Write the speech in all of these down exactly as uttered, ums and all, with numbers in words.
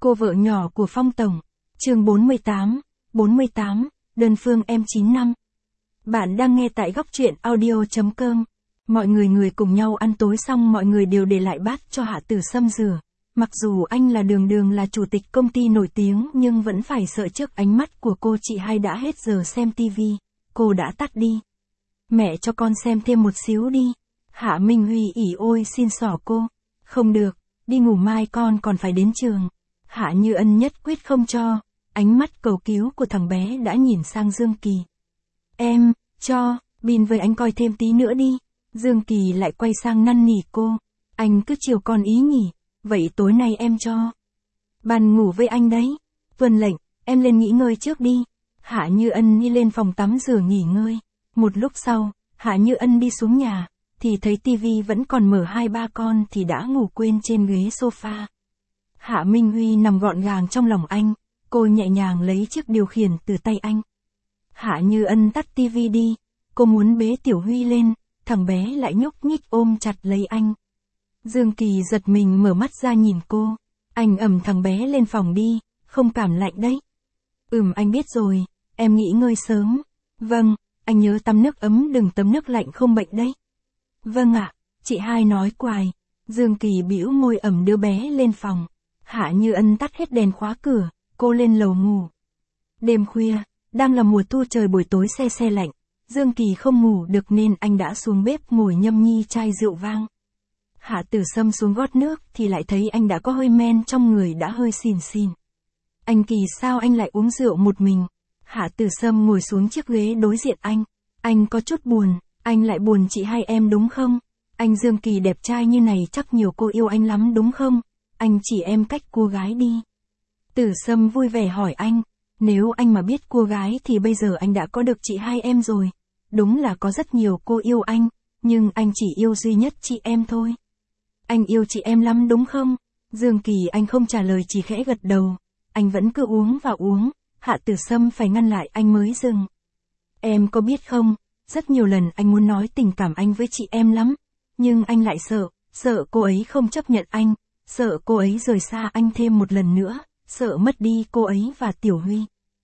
Cô vợ nhỏ của Phong Tổng. Chương bốn mươi tám, bốn mươi tám, đơn phương em chín năm. Bạn đang nghe tại góc truyện audio chấm com. Mọi người người cùng nhau ăn tối xong mọi người đều để lại bát cho Hạ Tử Sâm rửa. Mặc dù anh là đường đường là chủ tịch công ty nổi tiếng nhưng vẫn phải sợ trước ánh mắt của cô chị hai đã hết giờ xem tivi. Cô đã tắt đi. Mẹ cho con xem thêm một xíu đi. Hạ Minh Huy ỉ ôi xin xỏ cô. Không được, đi ngủ mai con còn phải đến trường. Hạ Như Ân nhất quyết không cho. Ánh mắt cầu cứu của thằng bé đã nhìn sang Dương Kỳ. Em, cho, bin với anh coi thêm tí nữa đi. Dương Kỳ lại quay sang năn nỉ cô. Anh cứ chiều con ý nhỉ, vậy tối nay em cho. Ban ngủ với anh đấy. Tuân lệnh, em lên nghỉ ngơi trước đi. Hạ Như Ân đi lên phòng tắm rửa nghỉ ngơi. Một lúc sau, Hạ Như Ân đi xuống nhà, thì thấy tivi vẫn còn mở hai ba con thì đã ngủ quên trên ghế sofa. Hạ Minh Huy nằm gọn gàng trong lòng anh, cô nhẹ nhàng lấy chiếc điều khiển từ tay anh. Hạ Như Ân tắt tivi đi, cô muốn bế Tiểu Huy lên, thằng bé lại nhúc nhích ôm chặt lấy anh. Dương Kỳ giật mình mở mắt ra nhìn cô, anh ẩm thằng bé lên phòng đi, không cảm lạnh đấy. Ừm anh biết rồi, em nghỉ ngơi sớm. Vâng, anh nhớ tắm nước ấm đừng tắm nước lạnh không bệnh đấy. Vâng ạ, chị hai nói quài. Dương Kỳ bĩu môi ẩm đứa bé lên phòng. Hạ Như Ân tắt hết đèn khóa cửa, cô lên lầu ngủ. Đêm khuya, đang là mùa thu trời buổi tối se se lạnh, Dương Kỳ không ngủ được nên anh đã xuống bếp ngồi nhâm nhi chai rượu vang. Hạ Tử Sâm xuống gót nước thì lại thấy anh đã có hơi men trong người đã hơi xìn xìn. Anh Kỳ sao anh lại uống rượu một mình? Hạ Tử Sâm ngồi xuống chiếc ghế đối diện anh. Anh có chút buồn, anh lại buồn chị hai em đúng không? Anh Dương Kỳ đẹp trai như này chắc nhiều cô yêu anh lắm đúng không? Anh chỉ em cách cô gái đi. Tử Sâm vui vẻ hỏi anh, nếu anh mà biết cô gái thì bây giờ anh đã có được chị hai em rồi. Đúng là có rất nhiều cô yêu anh, nhưng anh chỉ yêu duy nhất chị em thôi. Anh yêu chị em lắm đúng không? Dương Kỳ anh không trả lời chỉ khẽ gật đầu. Anh vẫn cứ uống và uống, Hạ Tử Sâm phải ngăn lại anh mới dừng. Em có biết không, rất nhiều lần anh muốn nói tình cảm anh với chị em lắm, nhưng anh lại sợ, sợ cô ấy không chấp nhận anh, sợ cô ấy rời xa anh thêm một lần nữa, sợ mất đi cô ấy và Tiểu Huy.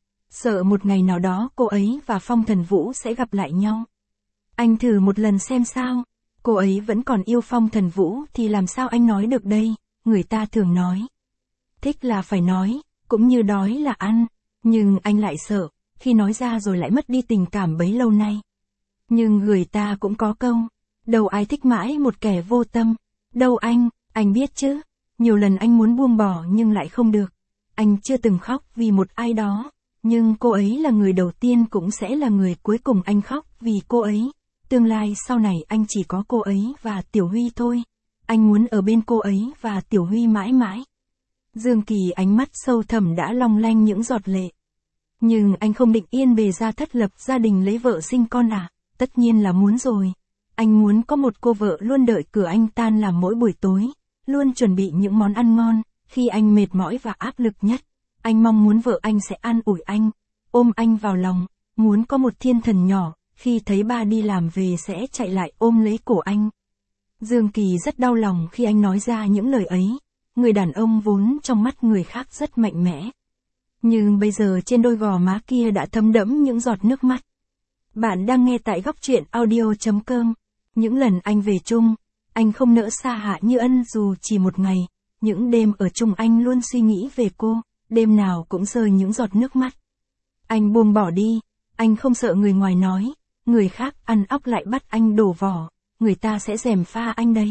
Sợ một ngày nào đó cô ấy và Phong Thần Vũ sẽ gặp lại nhau. Anh thử một lần xem sao, cô ấy vẫn còn yêu Phong Thần Vũ thì làm sao anh nói được đây, người ta thường nói. Thích là phải nói, cũng như đói là ăn, nhưng anh lại sợ, khi nói ra rồi lại mất đi tình cảm bấy lâu nay. Nhưng người ta cũng có câu, đâu ai thích mãi một kẻ vô tâm, đâu anh, anh biết chứ, nhiều lần anh muốn buông bỏ nhưng lại không được. Anh chưa từng khóc vì một ai đó, nhưng cô ấy là người đầu tiên cũng sẽ là người cuối cùng anh khóc vì cô ấy. Tương lai sau này anh chỉ có cô ấy và Tiểu Huy thôi. Anh muốn ở bên cô ấy và Tiểu Huy mãi mãi. Dương Kỳ ánh mắt sâu thẳm đã long lanh những giọt lệ. Nhưng anh không định yên bề ra thất lập gia đình lấy vợ sinh con à? Tất nhiên là muốn rồi. Anh muốn có một cô vợ luôn đợi cửa anh tan làm mỗi buổi tối, luôn chuẩn bị những món ăn ngon, khi anh mệt mỏi và áp lực nhất. Anh mong muốn vợ anh sẽ an ủi anh, ôm anh vào lòng, muốn có một thiên thần nhỏ, khi thấy ba đi làm về sẽ chạy lại ôm lấy cổ anh. Dương Kỳ rất đau lòng khi anh nói ra những lời ấy, người đàn ông vốn trong mắt người khác rất mạnh mẽ. Nhưng bây giờ trên đôi gò má kia đã thấm đẫm những giọt nước mắt. Bạn đang nghe tại góc truyện audio chấm com. Những lần anh về chung, anh không nỡ xa Hạ Như Ân dù chỉ một ngày. Những đêm ở chung anh luôn suy nghĩ về cô, đêm nào cũng rơi những giọt nước mắt. Anh buông bỏ đi, anh không sợ người ngoài nói, người khác ăn óc lại bắt anh đổ vỏ, người ta sẽ gièm pha anh đấy.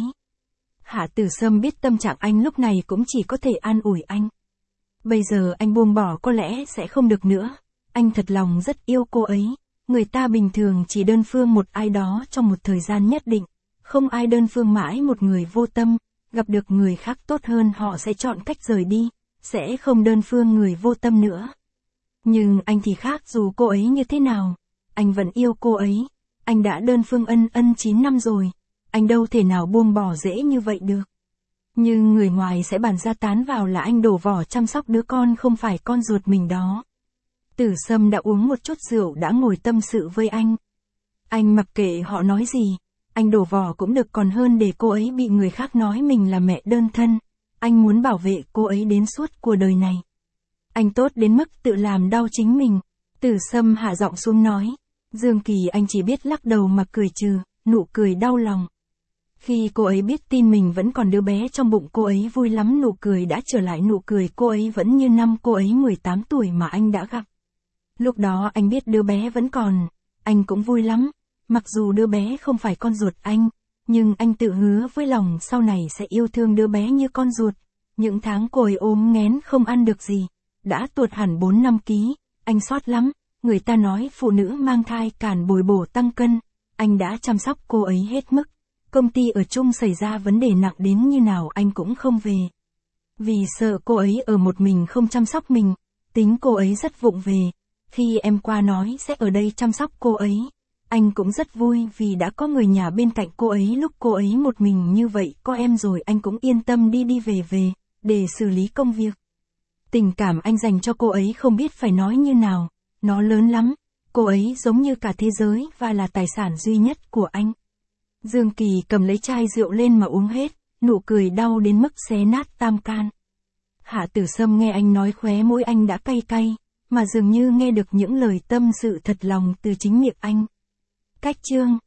Hạ Tử Sâm biết tâm trạng anh lúc này cũng chỉ có thể an ủi anh. Bây giờ anh buông bỏ có lẽ sẽ không được nữa, anh thật lòng rất yêu cô ấy. Người ta bình thường chỉ đơn phương một ai đó trong một thời gian nhất định, không ai đơn phương mãi một người vô tâm, gặp được người khác tốt hơn họ sẽ chọn cách rời đi, sẽ không đơn phương người vô tâm nữa. Nhưng anh thì khác dù cô ấy như thế nào, anh vẫn yêu cô ấy, anh đã đơn phương ân ân chín năm rồi, anh đâu thể nào buông bỏ dễ như vậy được. Nhưng người ngoài sẽ bàn ra tán vào là anh đổ vỏ chăm sóc đứa con không phải con ruột mình đó. Tử Sâm đã uống một chút rượu đã ngồi tâm sự với anh. Anh mặc kệ họ nói gì, anh đổ vỏ cũng được còn hơn để cô ấy bị người khác nói mình là mẹ đơn thân. anh muốn bảo vệ cô ấy đến suốt cuộc đời này. Anh tốt đến mức tự làm đau chính mình. Tử Sâm hạ giọng xuống nói. Dương Kỳ anh chỉ biết lắc đầu mà cười trừ, nụ cười đau lòng. Khi cô ấy biết tin mình vẫn còn đứa bé trong bụng, cô ấy vui lắm, nụ cười đã trở lại, nụ cười cô ấy vẫn như năm cô ấy mười tám tuổi mà anh đã gặp. Lúc đó anh biết đứa bé vẫn còn, anh cũng vui lắm, mặc dù đứa bé không phải con ruột anh, nhưng anh tự hứa với lòng sau này sẽ yêu thương đứa bé như con ruột. Những tháng cô ấy ốm nghén không ăn được gì, đã tuột hẳn bốn năm ký, anh xót lắm, người ta nói phụ nữ mang thai cản bồi bổ tăng cân, anh đã chăm sóc cô ấy hết mức. Công ty ở chung xảy ra vấn đề nặng đến như nào anh cũng không về. Vì sợ cô ấy ở một mình không chăm sóc mình, tính cô ấy rất vụng về. Khi em qua nói sẽ ở đây chăm sóc cô ấy, anh cũng rất vui vì đã có người nhà bên cạnh cô ấy lúc cô ấy một mình như vậy, có em rồi anh cũng yên tâm đi đi về về, để xử lý công việc. Tình cảm anh dành cho cô ấy không biết phải nói như nào, nó lớn lắm, cô ấy giống như cả thế giới và là tài sản duy nhất của anh. Dương Kỳ cầm lấy chai rượu lên mà uống hết, nụ cười đau đến mức xé nát tam can. Hạ Tử Sâm nghe anh nói khóe môi anh đã cay cay, mà dường như nghe được những lời tâm sự thật lòng từ chính miệng anh. Cách chương